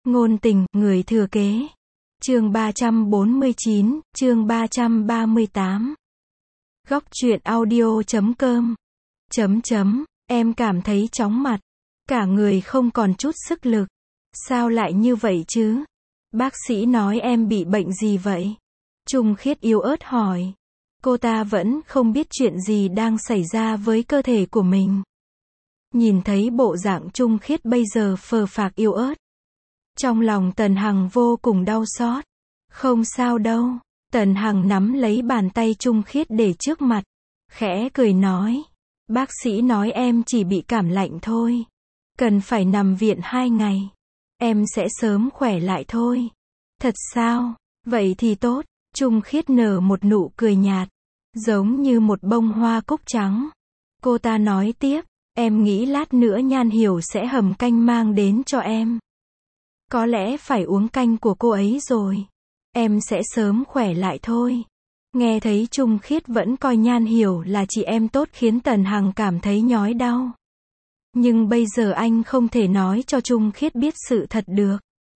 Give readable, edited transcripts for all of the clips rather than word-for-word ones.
Ngôn tình, người thừa kế. Chương 349, chương 338. Góc truyện audio.com. Em cảm thấy chóng mặt. Cả người không còn chút sức lực. Sao lại như vậy chứ? Bác sĩ nói em bị bệnh gì vậy? Trung Khiết yếu ớt hỏi. Cô ta vẫn không biết chuyện gì đang xảy ra với cơ thể của mình. Nhìn thấy bộ dạng Trung Khiết bây giờ phờ phạc yếu ớt. Trong lòng Tần Hằng vô cùng đau xót. Không sao đâu. Tần Hằng nắm lấy bàn tay Trung Khiết để trước mặt. Khẽ cười nói. Bác sĩ nói em chỉ bị cảm lạnh thôi. Cần phải nằm viện 2 ngày. Em sẽ sớm khỏe lại thôi. Thật sao? Vậy thì tốt. Trung Khiết nở một nụ cười nhạt. Giống như một bông hoa cúc trắng. Cô ta nói tiếp. Em nghĩ lát nữa Nhan Hiểu sẽ hầm canh mang đến cho em. Có lẽ phải uống canh của cô ấy rồi. Em sẽ sớm khỏe lại thôi. Nghe thấy Trung Khiết vẫn coi Nhan Hiểu là chị em tốt khiến Tần Hằng cảm thấy nhói đau. Nhưng bây giờ anh không thể nói cho Trung Khiết biết sự thật được.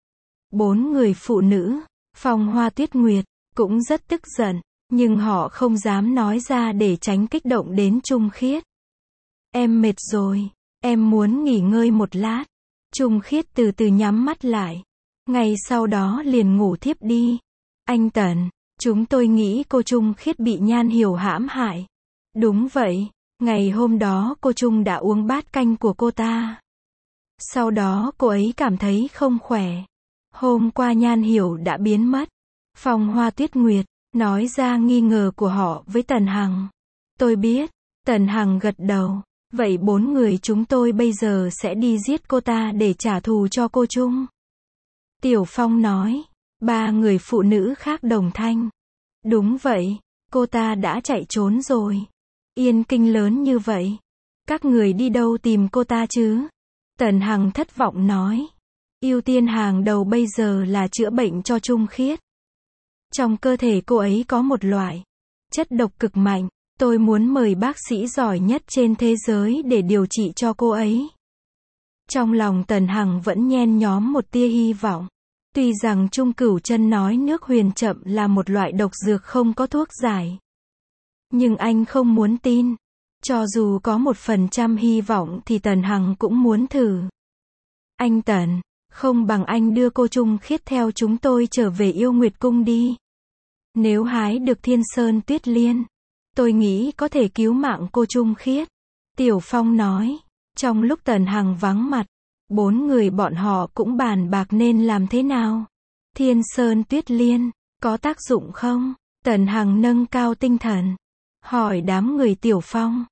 4 người phụ nữ, Phong Hoa Tuyết Nguyệt, cũng rất tức giận. Nhưng họ không dám nói ra để tránh kích động đến Trung Khiết. Em mệt rồi. Em muốn nghỉ ngơi một lát. Trung Khiết từ từ nhắm mắt lại. Ngay sau đó liền ngủ thiếp đi. Anh Tần, chúng tôi nghĩ cô Trung Khiết bị Nhan Hiểu hãm hại. Đúng vậy. Ngày hôm đó cô Trung đã uống bát canh của cô ta. Sau đó cô ấy cảm thấy không khỏe. Hôm qua Nhan Hiểu đã biến mất. Phong Hoa Tuyết Nguyệt nói ra nghi ngờ của họ với Tần Hằng. Tôi biết. Tần Hằng gật đầu. Vậy 4 người chúng tôi bây giờ sẽ đi giết cô ta để trả thù cho cô Trung. Tiểu Phong nói. 3 người phụ nữ khác đồng thanh. Đúng vậy. Cô ta đã chạy trốn rồi. Yên Kinh lớn như vậy. Các người đi đâu tìm cô ta chứ? Tần Hằng thất vọng nói. Ưu tiên hàng đầu bây giờ là chữa bệnh cho Trung Khiết. Trong cơ thể cô ấy có một loại chất độc cực mạnh. Tôi muốn mời bác sĩ giỏi nhất trên thế giới để điều trị cho cô ấy. Trong lòng Tần Hằng vẫn nhen nhóm một tia hy vọng. Tuy rằng Trung Cửu Chân nói nước huyền chậm là một loại độc dược không có thuốc giải. Nhưng anh không muốn tin. Cho dù có 1% hy vọng thì Tần Hằng cũng muốn thử. Anh Tần, không bằng anh đưa cô Trung Khiết theo chúng tôi trở về Yêu Nguyệt Cung đi. Nếu hái được Thiên Sơn Tuyết Liên, tôi nghĩ có thể cứu mạng cô Trung Khiết. Tiểu Phong nói. Trong lúc Tần Hằng vắng mặt, 4 người bọn họ cũng bàn bạc nên làm thế nào. Thiên Sơn Tuyết Liên, có tác dụng không? Tần Hằng nâng cao tinh thần. Hỏi đám người Tiểu Phong.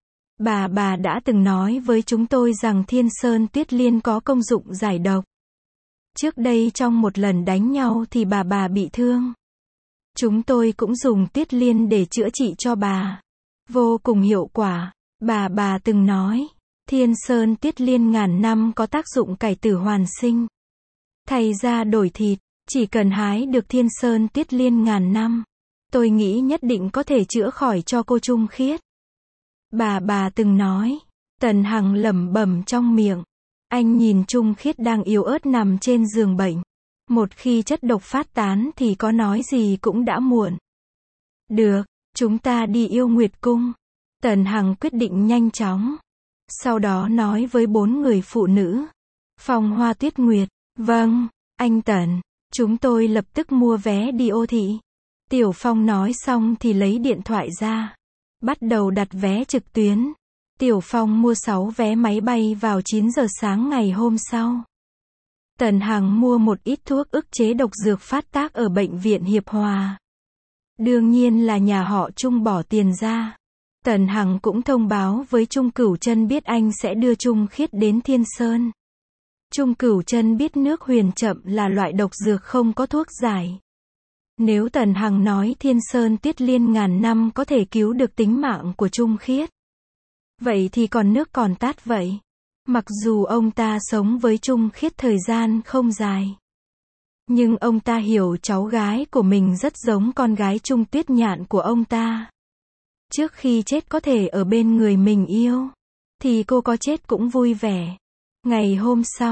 Bà đã từng nói với chúng tôi rằng Thiên Sơn Tuyết Liên có công dụng giải độc. Trước đây trong một lần đánh nhau thì bà bị thương. Chúng tôi cũng dùng Tuyết Liên để chữa trị cho bà. Vô cùng hiệu quả. Bà từng nói. Thiên Sơn Tuyết Liên ngàn năm có tác dụng cải tử hoàn sinh. Thay da đổi thịt. Chỉ cần hái được Thiên Sơn Tuyết Liên ngàn năm. Tôi nghĩ nhất định có thể chữa khỏi cho cô Trung Khiết. Bà từng nói. Tần Hằng lẩm bẩm trong miệng. Anh nhìn Trung Khiết đang yếu ớt nằm trên giường bệnh. Một khi chất độc phát tán thì có nói gì cũng đã muộn. Được, chúng ta đi Yêu Nguyệt Cung. Tần Hằng quyết định nhanh chóng. Sau đó nói với 4 người phụ nữ. Phong Hoa Tuyết Nguyệt. Vâng, anh Tần. Chúng tôi lập tức mua vé đi Ô Thị. Tiểu Phong nói xong thì lấy điện thoại ra. Bắt đầu đặt vé trực tuyến. Tiểu Phong mua 6 vé máy bay vào 9 giờ sáng ngày hôm sau. Tần Hằng mua một ít thuốc ức chế độc dược phát tác ở bệnh viện Hiệp Hòa. Đương nhiên là nhà họ Trung bỏ tiền ra. Tần Hằng cũng thông báo với Trung Cửu Chân biết anh sẽ đưa Trung Khiết đến Thiên Sơn. Trung Cửu Chân biết nước huyền chậm là loại độc dược không có thuốc giải. Nếu Tần Hằng nói Thiên Sơn Tuyết Liên ngàn năm có thể cứu được tính mạng của Trung Khiết. Vậy thì còn nước còn tát vậy. Mặc dù ông ta sống với Trung Khiết thời gian không dài. Nhưng ông ta hiểu cháu gái của mình rất giống con gái Trung Tuyết Nhạn của ông ta. Trước khi chết có thể ở bên người mình yêu. Thì cô có chết cũng vui vẻ. Ngày hôm sau,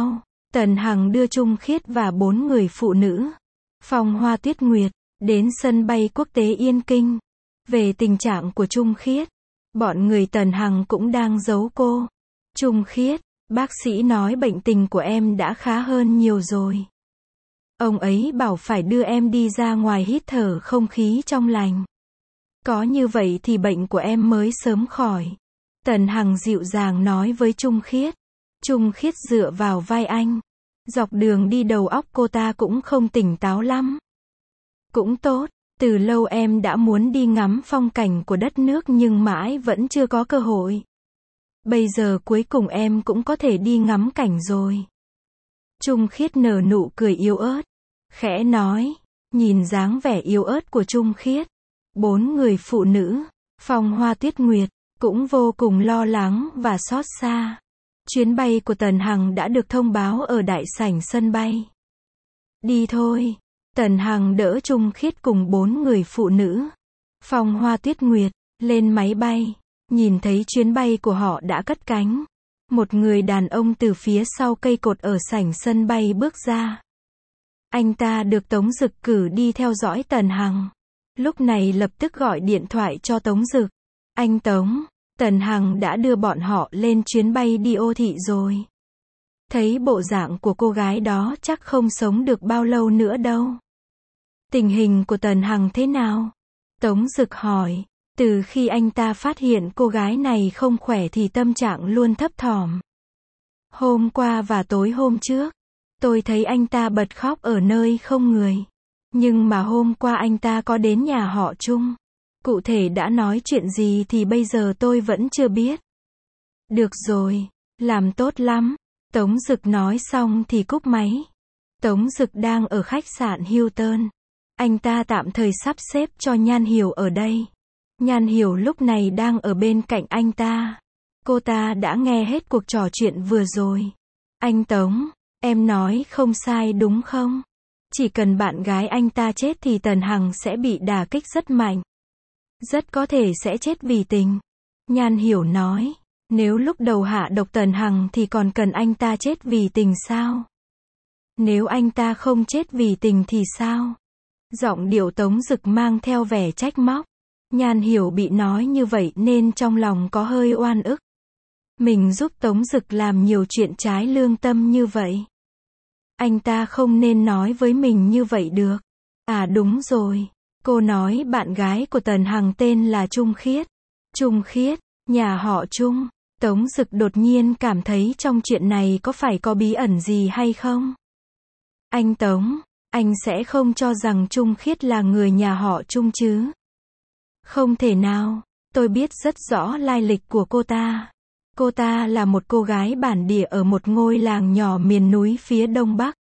Tần Hằng đưa Trung Khiết và 4 người phụ nữ, Phong Hoa Tuyết Nguyệt, đến sân bay quốc tế Yên Kinh. Về tình trạng của Trung Khiết, bọn người Tần Hằng cũng đang giấu cô. Trung Khiết, bác sĩ nói bệnh tình của em đã khá hơn nhiều rồi. Ông ấy bảo phải đưa em đi ra ngoài hít thở không khí trong lành. Có như vậy thì bệnh của em mới sớm khỏi. Tần Hằng dịu dàng nói với Trung Khiết. Trung Khiết dựa vào vai anh. Dọc đường đi đầu óc cô ta cũng không tỉnh táo lắm. Cũng tốt, từ lâu em đã muốn đi ngắm phong cảnh của đất nước nhưng mãi vẫn chưa có cơ hội. Bây giờ cuối cùng em cũng có thể đi ngắm cảnh rồi. Trung Khiết nở nụ cười yếu ớt, khẽ nói, nhìn dáng vẻ yếu ớt của Trung Khiết. 4 người phụ nữ, Phong Hoa Tuyết Nguyệt, cũng vô cùng lo lắng và xót xa. Chuyến bay của Tần Hằng đã được thông báo ở đại sảnh sân bay. Đi thôi. Tần Hằng đỡ Trung Khiết cùng 4 người phụ nữ, Phong Hoa Tuyết Nguyệt, lên máy bay. Nhìn thấy chuyến bay của họ đã cất cánh. Một người đàn ông từ phía sau cây cột ở sảnh sân bay bước ra. Anh ta được Tống Dực cử đi theo dõi Tần Hằng. Lúc này lập tức gọi điện thoại cho Tống Dực. Anh Tống, Tần Hằng đã đưa bọn họ lên chuyến bay đi Ô Thị rồi. Thấy bộ dạng của cô gái đó chắc không sống được bao lâu nữa đâu. Tình hình của Tần Hằng thế nào? Tống Dực hỏi. Từ khi anh ta phát hiện cô gái này không khỏe thì tâm trạng luôn thấp thỏm. Hôm qua và tối hôm trước, tôi thấy anh ta bật khóc ở nơi không người. Nhưng mà hôm qua anh ta có đến nhà họ Trung. Cụ thể đã nói chuyện gì thì bây giờ tôi vẫn chưa biết. Được rồi, làm tốt lắm. Tống Dực nói xong thì cúp máy. Tống Dực đang ở khách sạn Hilton. Anh ta tạm thời sắp xếp cho Nhan Hiểu ở đây. Nhan Hiểu lúc này đang ở bên cạnh anh ta. Cô ta đã nghe hết cuộc trò chuyện vừa rồi. Anh Tống, em nói không sai đúng không? Chỉ cần bạn gái anh ta chết thì Tần Hằng sẽ bị đả kích rất mạnh. Rất có thể sẽ chết vì tình. Nhan Hiểu nói, nếu lúc đầu hạ độc Tần Hằng thì còn cần anh ta chết vì tình sao? Nếu anh ta không chết vì tình thì sao? Giọng điệu Tống Dực mang theo vẻ trách móc. Nhan Hiểu bị nói như vậy nên trong lòng có hơi oan ức. Mình giúp Tống Dực làm nhiều chuyện trái lương tâm như vậy. Anh ta không nên nói với mình như vậy được. À đúng rồi. Cô nói bạn gái của Tần Hằng tên là Trung Khiết. Trung Khiết, nhà họ Trung. Tống Dực đột nhiên cảm thấy trong chuyện này có phải có bí ẩn gì hay không? Anh Tống, anh sẽ không cho rằng Trung Khiết là người nhà họ Trung chứ? Không thể nào, tôi biết rất rõ lai lịch của cô ta. Cô ta là một cô gái bản địa ở một ngôi làng nhỏ miền núi phía đông bắc.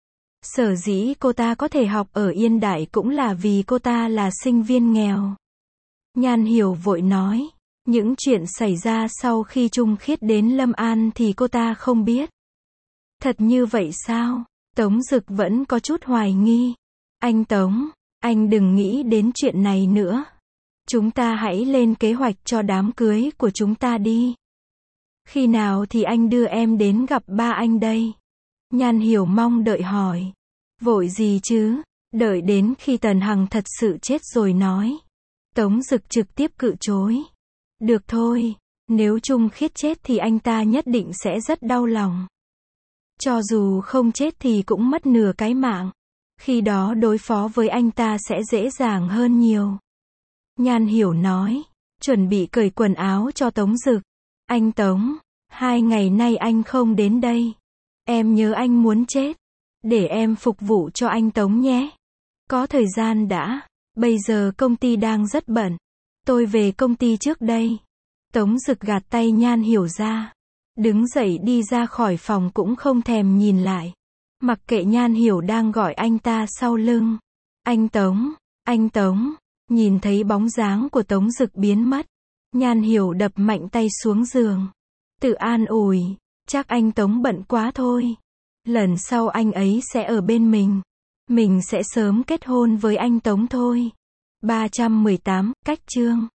Sở dĩ cô ta có thể học ở Yên Đại cũng là vì cô ta là sinh viên nghèo. Nhan Hiểu vội nói, những chuyện xảy ra sau khi Trung Khiết đến Lâm An thì cô ta không biết. Thật như vậy sao? Tống Dực vẫn có chút hoài nghi. Anh Tống, anh đừng nghĩ đến chuyện này nữa. Chúng ta hãy lên kế hoạch cho đám cưới của chúng ta đi. Khi nào thì anh đưa em đến gặp ba anh đây? Nhan Hiểu mong đợi hỏi. Vội gì chứ? Đợi đến khi Tần Hằng thật sự chết rồi nói. Tống Dực trực tiếp cự chối. Được thôi, nếu Trung Khiết chết thì anh ta nhất định sẽ rất đau lòng. Cho dù không chết thì cũng mất nửa cái mạng. Khi đó đối phó với anh ta sẽ dễ dàng hơn nhiều. Nhan Hiểu nói, chuẩn bị cởi quần áo cho Tống Dực. Anh Tống, 2 ngày nay anh không đến đây. Em nhớ anh muốn chết. Để em phục vụ cho anh Tống nhé. Có thời gian đã. Bây giờ công ty đang rất bận. Tôi về công ty trước đây. Tống Dực gạt tay Nhan Hiểu ra. Đứng dậy đi ra khỏi phòng cũng không thèm nhìn lại. Mặc kệ Nhan Hiểu đang gọi anh ta sau lưng. Anh Tống, anh Tống. Nhìn thấy bóng dáng của Tống Dực biến mất. Nhan Hiểu đập mạnh tay xuống giường. Tự an ủi, chắc anh Tống bận quá thôi. Lần sau anh ấy sẽ ở bên mình. Mình sẽ sớm kết hôn với anh Tống thôi. 318, cách chương